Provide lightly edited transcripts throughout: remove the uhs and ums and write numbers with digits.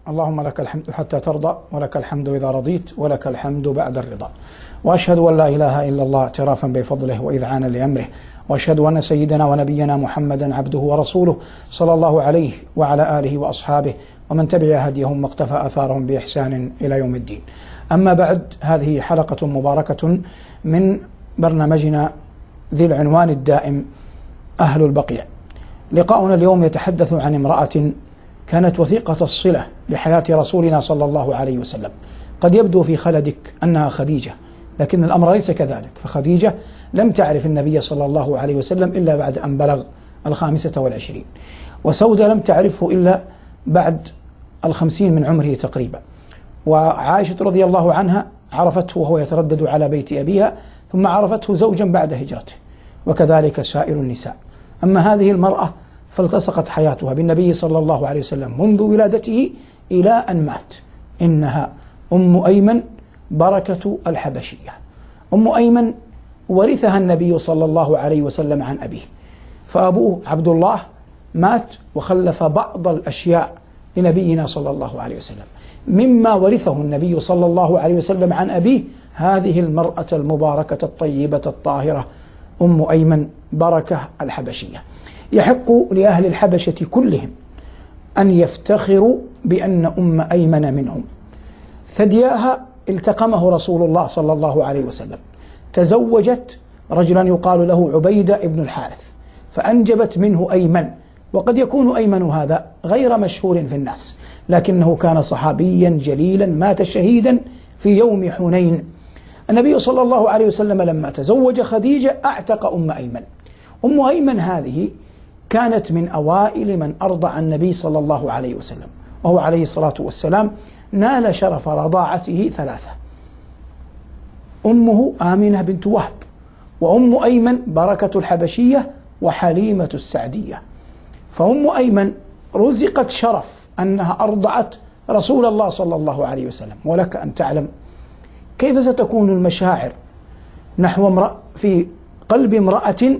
اللهم لك الحمد حتى ترضى، ولك الحمد إذا رضيت، ولك الحمد بعد الرضا. وأشهد أن لا إله إلا الله اعترافا بفضله وإذعانا لأمره، وأشهد أن سيدنا ونبينا محمدا عبده ورسوله صلى الله عليه وعلى آله وأصحابه ومن تبع هديهم واقتفى أثارهم بإحسان إلى يوم الدين. أما بعد، هذه حلقة مباركة من برنامجنا ذي العنوان الدائم أهل البقيع. لقاؤنا اليوم يتحدث عن امرأة كانت وثيقة الصلة بحياة رسولنا صلى الله عليه وسلم. قد يبدو في خلدك أنها خديجة، لكن الأمر ليس كذلك، فخديجة لم تعرف النبي صلى الله عليه وسلم إلا بعد أن بلغ 25، وسودة لم تعرفه إلا بعد 50 من عمره تقريبا، وعائشة رضي الله عنها عرفته وهو يتردد على بيت أبيها، ثم عرفته زوجا بعد هجرته، وكذلك سائر النساء. أما هذه المرأة فالتصقت حياتها بالنبي صلى الله عليه وسلم منذ ولادته إلى أن مات. إنها أم أيمن بركة الحبشية. أم أيمن ورثها النبي صلى الله عليه وسلم عن أبيه، فأبوه عبد الله مات وخلف بعض الأشياء لنبينا صلى الله عليه وسلم. مما ورثه النبي صلى الله عليه وسلم عن أبيه هذه المرأة المباركة الطيبة الطاهرة أم أيمن بركة الحبشية. يحق لأهل الحبشة كلهم أن يفتخروا بأن أم أيمن منهم. ثدياها التقمه رسول الله صلى الله عليه وسلم، تزوجت رجلا يقال له عبيدة ابن الحارث، فأنجبت منه أيمن. وقد يكون أيمن هذا غير مشهور في الناس، لكنه كان صحابيا جليلا مات شهيدا في يوم حنين. النبي صلى الله عليه وسلم لما تزوج خديجة أعتق أم أيمن. أم أيمن هذه كانت من أوائل من أرضع النبي صلى الله عليه وسلم، وهو عليه الصلاة والسلام نال شرف رضاعته 3: أمه آمنة بنت وهب، وأم أيمن بركة الحبشية، وحليمة السعدية. فأم أيمن رزقت شرف أنها أرضعت رسول الله صلى الله عليه وسلم. ولك أن تعلم كيف ستكون المشاعر نحو في قلب امرأة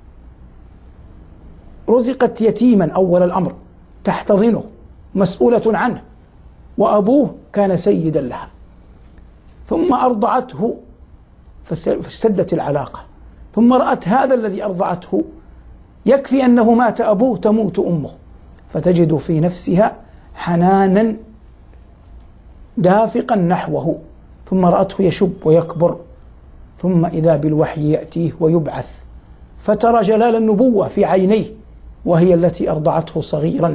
رزقت يتيما أول الأمر تحتضنه مسؤولة عنه، وأبوه كان سيدا لها، ثم أرضعته فاشتدت العلاقة، ثم رأت هذا الذي أرضعته يكفي أنه مات أبوه تموت أمه، فتجد في نفسها حنانا دافقا نحوه، ثم رأته يشب ويكبر، ثم إذا بالوحي يأتيه ويبعث، فترى جلال النبوة في عينيه وهي التي أرضعته صغيرا،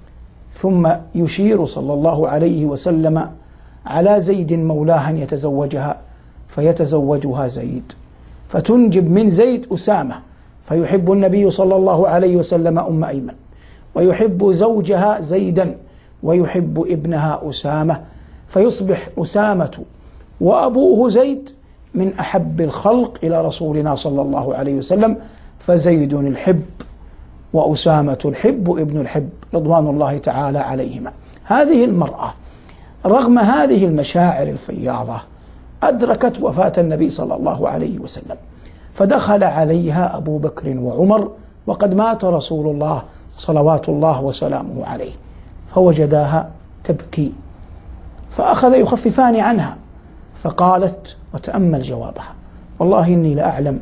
ثم يشير صلى الله عليه وسلم على زيد مولاها يتزوجها، فيتزوجها زيد، فتنجب من زيد أسامة، فيحب النبي صلى الله عليه وسلم أم أيمن، ويحب زوجها زيدا، ويحب ابنها أسامة، فيصبح أسامة وأبوه زيد من أحب الخلق إلى رسولنا صلى الله عليه وسلم. فزيد الحب وأسامة الحب ابن الحب رضوان الله تعالى عليهما. هذه المرأة رغم هذه المشاعر الفياضة أدركت وفاة النبي صلى الله عليه وسلم، فدخل عليها أبو بكر وعمر وقد مات رسول الله صلوات الله وسلامه عليه، فوجداها تبكي، فأخذ يخففان عنها، فقالت وتأمل جوابها: والله إني لأعلم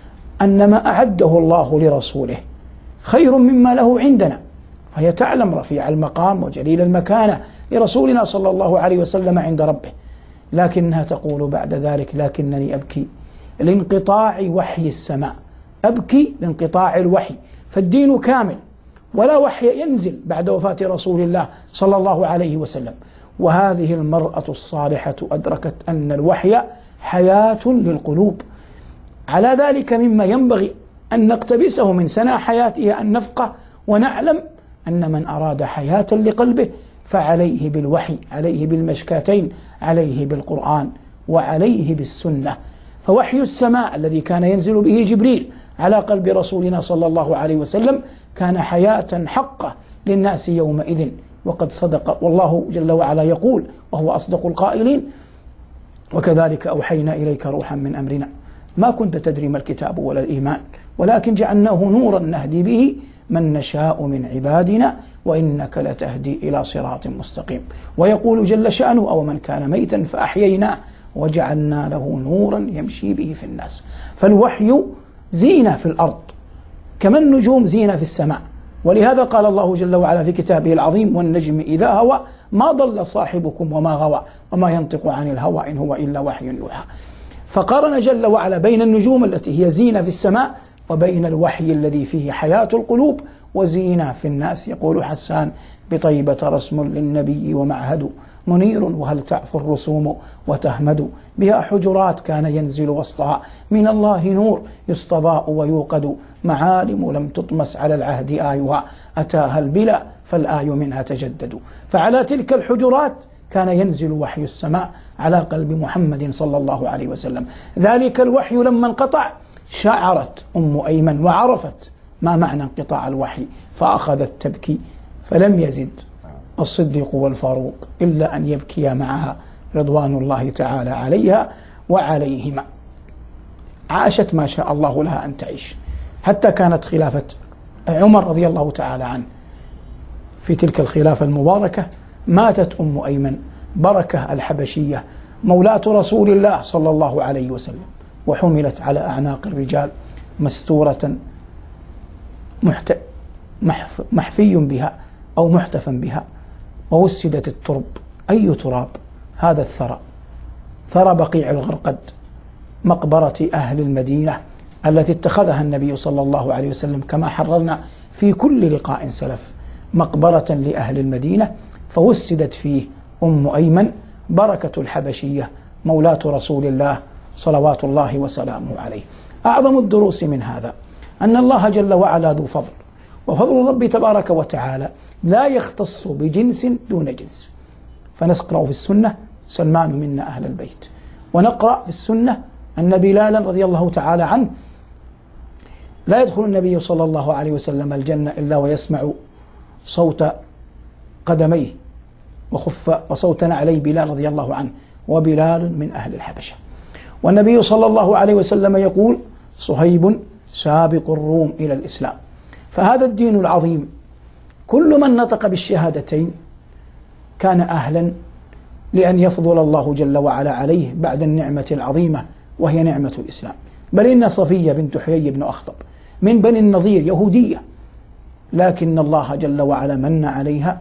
أن ما أعده الله لرسوله خير مما له عندنا. فهي تعلم رفيع المقام وجليل المكانة لرسولنا صلى الله عليه وسلم عند ربه، لكنها تقول بعد ذلك: لكنني أبكي لانقطاع وحي السماء، أبكي لانقطاع الوحي، فالدين كامل ولا وحي ينزل بعد وفاة رسول الله صلى الله عليه وسلم. وهذه المرأة الصالحة أدركت أن الوحي حياة للقلوب. على ذلك مما ينبغي أن نقتبسه من سنة حياتها أن نفقه ونعلم أن من أراد حياة لقلبه فعليه بالوحي، عليه بالمشكاتين، عليه بالقرآن، وعليه بالسنة. فوحي السماء الذي كان ينزل به جبريل على قلب رسولنا صلى الله عليه وسلم كان حياة حقة للناس يومئذ. وقد صدق، والله جل وعلا يقول وهو أصدق القائلين: وكذلك أوحينا إليك روحا من أمرنا ما كنت تدري ما الكتاب ولا الإيمان ولكن جعلناه نورا نهدي به من نشاء من عبادنا وإنك لتهدي إلى صراط مستقيم. ويقول جل شأنه أو من كان ميتا فأحييناه وجعلنا له نورا يمشي به في الناس. فالوحي زينة في الأرض كما النجوم زينة في السماء، ولهذا قال الله جل وعلا في كتابه العظيم والنجم إذا هوى ما ضل صاحبكم وما غوى وما ينطق عن الهوى إن هو إلا وحي يوحى. فقارن جل وعلا بين النجوم التي هي زينة في السماء وبين الوحي الذي فيه حياة القلوب وزينة في الناس. يقول حسان بطيبة رسم للنبي ومعهد منير وهل تعفو الرسوم وتهمد بها حجرات كان ينزل وسطها من الله نور يستضاء ويوقد معالم لم تطمس على العهد آيها أتاها البلا فالآي منها تجدد. فعلى تلك الحجرات كان ينزل وحي السماء على قلب محمد صلى الله عليه وسلم. ذلك الوحي لما انقطع شعرت أم أيمن وعرفت ما معنى انقطاع الوحي فأخذت تبكي، فلم يزد الصديق والفاروق إلا أن يبكيا معها رضوان الله تعالى عليها وعليهما. عاشت ما شاء الله لها أن تعيش حتى كانت خلافة عمر رضي الله تعالى عنه. في تلك الخلافة المباركة ماتت أم أيمن بركة الحبشية مولاة رسول الله صلى الله عليه وسلم، وحملت على أعناق الرجال مستورة محفي بها أو محتفا بها، ووسدت الترب. أي تراب؟ هذا الثرى، ثرى بقيع الغرقد، مقبرة أهل المدينة التي اتخذها النبي صلى الله عليه وسلم كما حررنا في كل لقاء سلف، مقبرة لأهل المدينة، فوسدت فيه أم أيمن بركة الحبشية مولاة رسول الله صلوات الله وسلامه عليه. أعظم الدروس من هذا أن الله جل وعلا ذو فضل، وفضل الرب تبارك وتعالى لا يختص بجنس دون جنس. فنقرأ في السنة سلمان منا أهل البيت، ونقرأ في السنة أن بلالا رضي الله تعالى عنه لا يدخل النبي صلى الله عليه وسلم الجنة إلا ويسمع صوت قدميه وصوت نعلي بلال رضي الله عنه، وبلال من أهل الحبشة. والنبي صلى الله عليه وسلم يقول صهيب سابق الروم إلى الإسلام. فهذا الدين العظيم كل من نطق بالشهادتين كان أهلا لأن يفضل الله جل وعلا عليه بعد النعمة العظيمة وهي نعمة الإسلام. بل إن صفية بنت حيي بن أخطب من بني النضير يهودية، لكن الله جل وعلا من عليها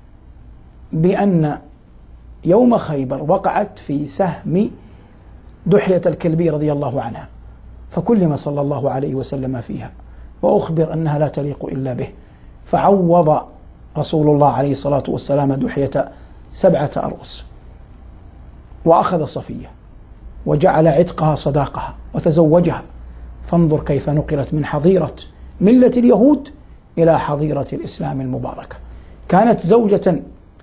بأن يوم خيبر وقعت في سهم دحية الكلبي رضي الله عنها، فكلم صلى الله عليه وسلم فيها وأخبر أنها لا تليق إلا به، فعوض رسول الله عليه الصلاة والسلام دحية 7 أرغس، وأخذ صفية وجعل عتقها صداقها وتزوجها. فانظر كيف نقلت من حظيرة ملة اليهود إلى حظيرة الإسلام المباركة. كانت زوجة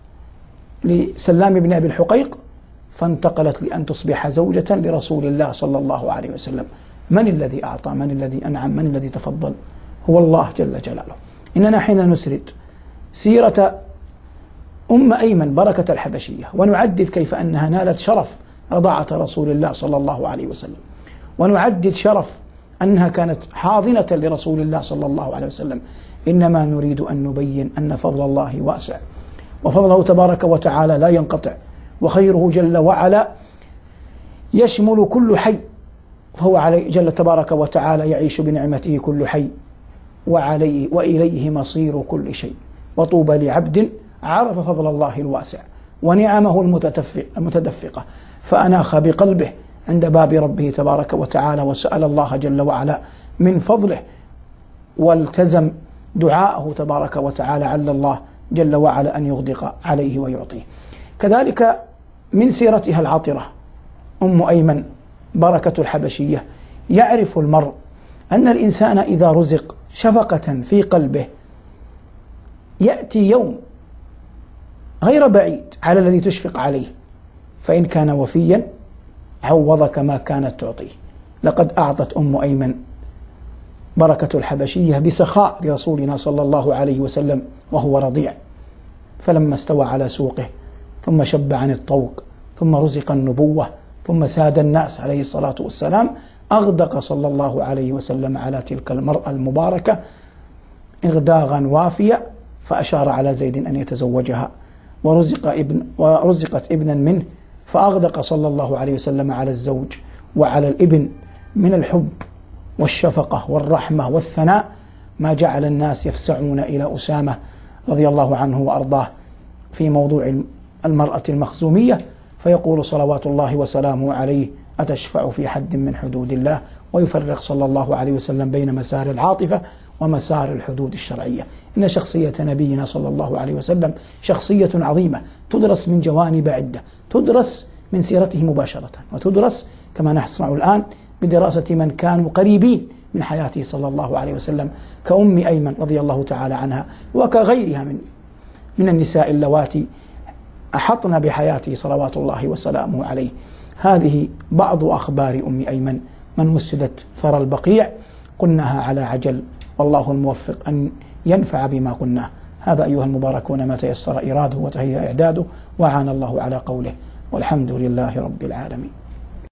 لسلام بن أبي الحقيق فانتقلت لأن تصبح زوجة لرسول الله صلى الله عليه وسلم. من الذي أعطى؟ من الذي أنعم؟ من الذي تفضل؟ هو الله جل جلاله. إننا حين نسرد سيرة أم أيمن بركة الحبشية ونعدد كيف أنها نالت شرف رضاعة رسول الله صلى الله عليه وسلم، ونعدد شرف أنها كانت حاضنة لرسول الله صلى الله عليه وسلم، إنما نريد أن نبين أن فضل الله واسع، وفضله تبارك وتعالى لا ينقطع، وخيره جل وعلا يشمل كل حي، فهو عليه جل تبارك وتعالى يعيش بنعمته كل حي، وإليه مصير كل شيء. وطوبى لعبد عرف فضل الله الواسع ونعمه المتدفقة فأناخ بقلبه عند باب ربه تبارك وتعالى وسأل الله جل وعلا من فضله، والتزم دعاءه تبارك وتعالى عل الله جل وعلا أن يغدق عليه ويعطيه. كذلك من سيرتها العطرة أم أيمن بركة الحبشية يعرف المرء أن الإنسان إذا رزق شفقة في قلبه يأتي يوم غير بعيد على الذي تشفق عليه، فإن كان وفيا عوضك ما كانت تعطيه. لقد أعطت أم أيمن بركة الحبشية بسخاء لرسولنا صلى الله عليه وسلم وهو رضيع، فلما استوى على سوقه ثم شب عن الطوق ثم رزق النبوة ثم ساد الناس عليه الصلاة والسلام، أغدق صلى الله عليه وسلم على تلك المرأة المباركة إغداغا وافيا، فأشار على زيد أن يتزوجها، ورزقت ابنا منه، فأغدق صلى الله عليه وسلم على الزوج وعلى الابن من الحب والشفقة والرحمة والثناء ما جعل الناس يفسعون إلى أسامة رضي الله عنه وأرضاه في موضوع المرأة المخزومية، فيقول صلوات الله وسلامه عليه: أتشفع في حد من حدود الله؟ ويفرق صلى الله عليه وسلم بين مسار العاطفة ومسار الحدود الشرعية. إن شخصية نبينا صلى الله عليه وسلم شخصية عظيمة تدرس من جوانب عدة، تدرس من سيرته مباشرة، وتدرس كما نسمع الآن بدراسة من كانوا قريبين من حياته صلى الله عليه وسلم كأم أيمن رضي الله تعالى عنها، وكغيرها من النساء اللواتي أحطن بحياته صلوات الله وسلامه عليه. هذه بعض أخبار أم أيمن من وسدت ثرى البقيع، قلناها على عجل، والله الموفق أن ينفع بما قلناه. هذا أيها المباركون ما تيسر إراده وتهيأ إعداده، وعان الله على قوله، والحمد لله رب العالمين.